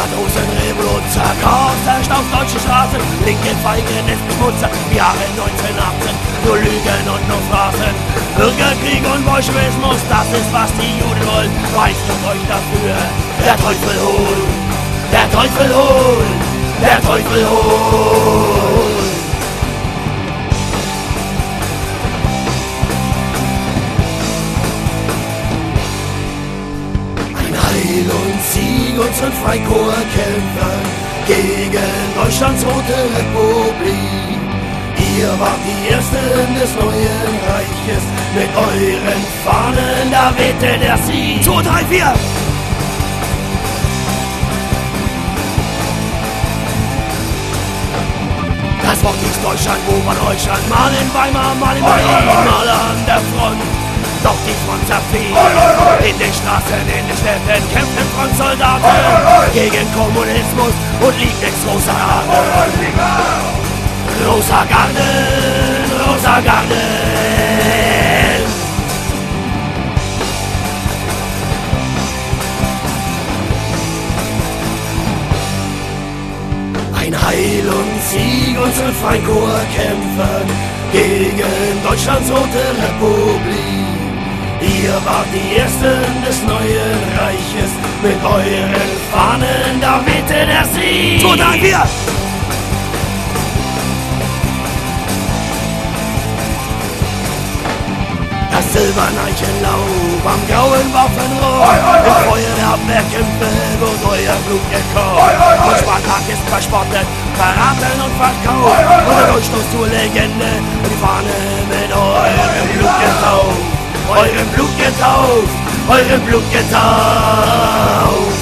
Matrosenrevoluzer, Chaos herrscht auf deutschen Straßen, linke Feige, Netzbeschmutzer, Jahre 1918, nur Lügen und nur Phrasen. Bürgerkrieg und Bolschewismus, das ist was die Juden wollen, reißt euch dafür. Der Teufel holt, der Teufel holt, der Teufel holt. Heil und Sieg und sind Freikorpskämpfer gegen Deutschlands rote Republik. Ihr wart die Ersten des neuen Reiches, mit euren Fahnen, da wehte der Sieg. 2, 3, 4! Das Wort ist Deutschland, wo war Deutschland? Mal in Weimar, mal in Berlin, mal an der Front. Doch die Front zerfiel. In den Straßen, in den Städten kämpfen Frontsoldaten gegen Kommunismus und Lieblingsrosa Garden. Rosa Garden, Rosa Garden. Ein Heil und Sieg und sind Freikorpskämpfer gegen Deutschlands rote Republik. Ihr wart die Ersten des neuen Reiches, mit euren Fahnen, da wehte der Sieg. 2, 3, 4! Das silberne Eichenlaub am grauen Waffenrohr, im Feuer der Abwehrkämpfe wird euer Blut gekocht. Und Spartak ist verspottet, verraten und verkauft, und der Durchstoß zur Legende, und die Fahne mit eurem Blut getauft. Eurem Blut getauft, eurem Blut getauft.